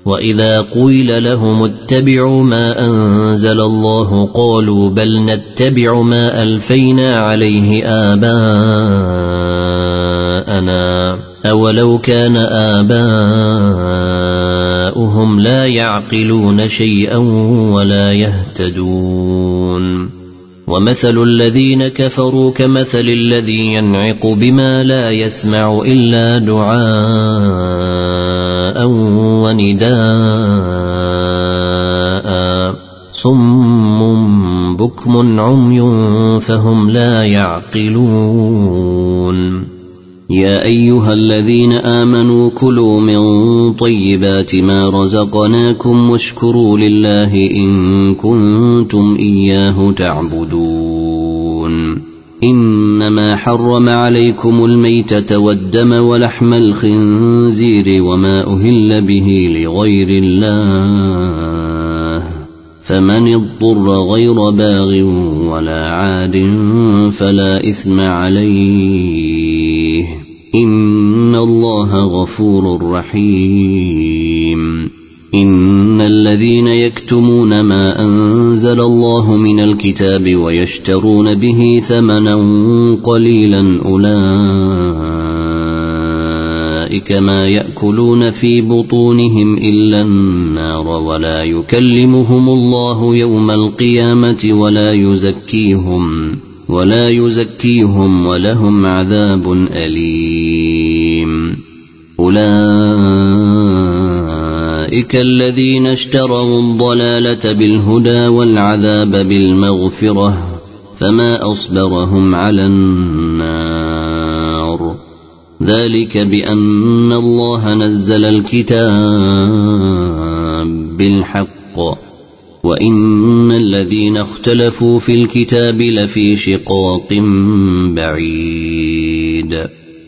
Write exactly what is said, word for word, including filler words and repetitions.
وإذا قيل لهم اتبعوا ما أنزل الله قالوا بل نتبع ما ألفينا عليه آباءنا أولو كان آباؤهم لا يعقلون شيئا ولا يهتدون ومثل الذين كفروا كمثل الذي ينعق بما لا يسمع إلا دعاء ونداء صم بكم عمي فهم لا يعقلون يا أيها الذين آمنوا كلوا من طيبات ما رزقناكم واشكروا لله إن كنتم إياه تعبدون إنما حرم عليكم الميتة والدم ولحم الخنزير وما أهل به لغير الله فمن اضطر غير باغ ولا عاد فلا إثم عليه إن الله غفور رحيم إن الذين يكتمون ما أنزل الله من الكتاب ويشترون به ثمنا قليلا أولئك ما يأكلون في بطونهم إلا النار ولا يكلمهم الله يوم القيامة ولا يزكيهم ولا يزكيهم ولهم عذاب أليم أولئك الذين اشتروا الضلالة بالهدى والعذاب بالمغفرة فما أصبرهم على النار ذلك بأن الله نزل الكتاب بالحق وإن الذين اختلفوا في الكتاب لفي شقاق بعيد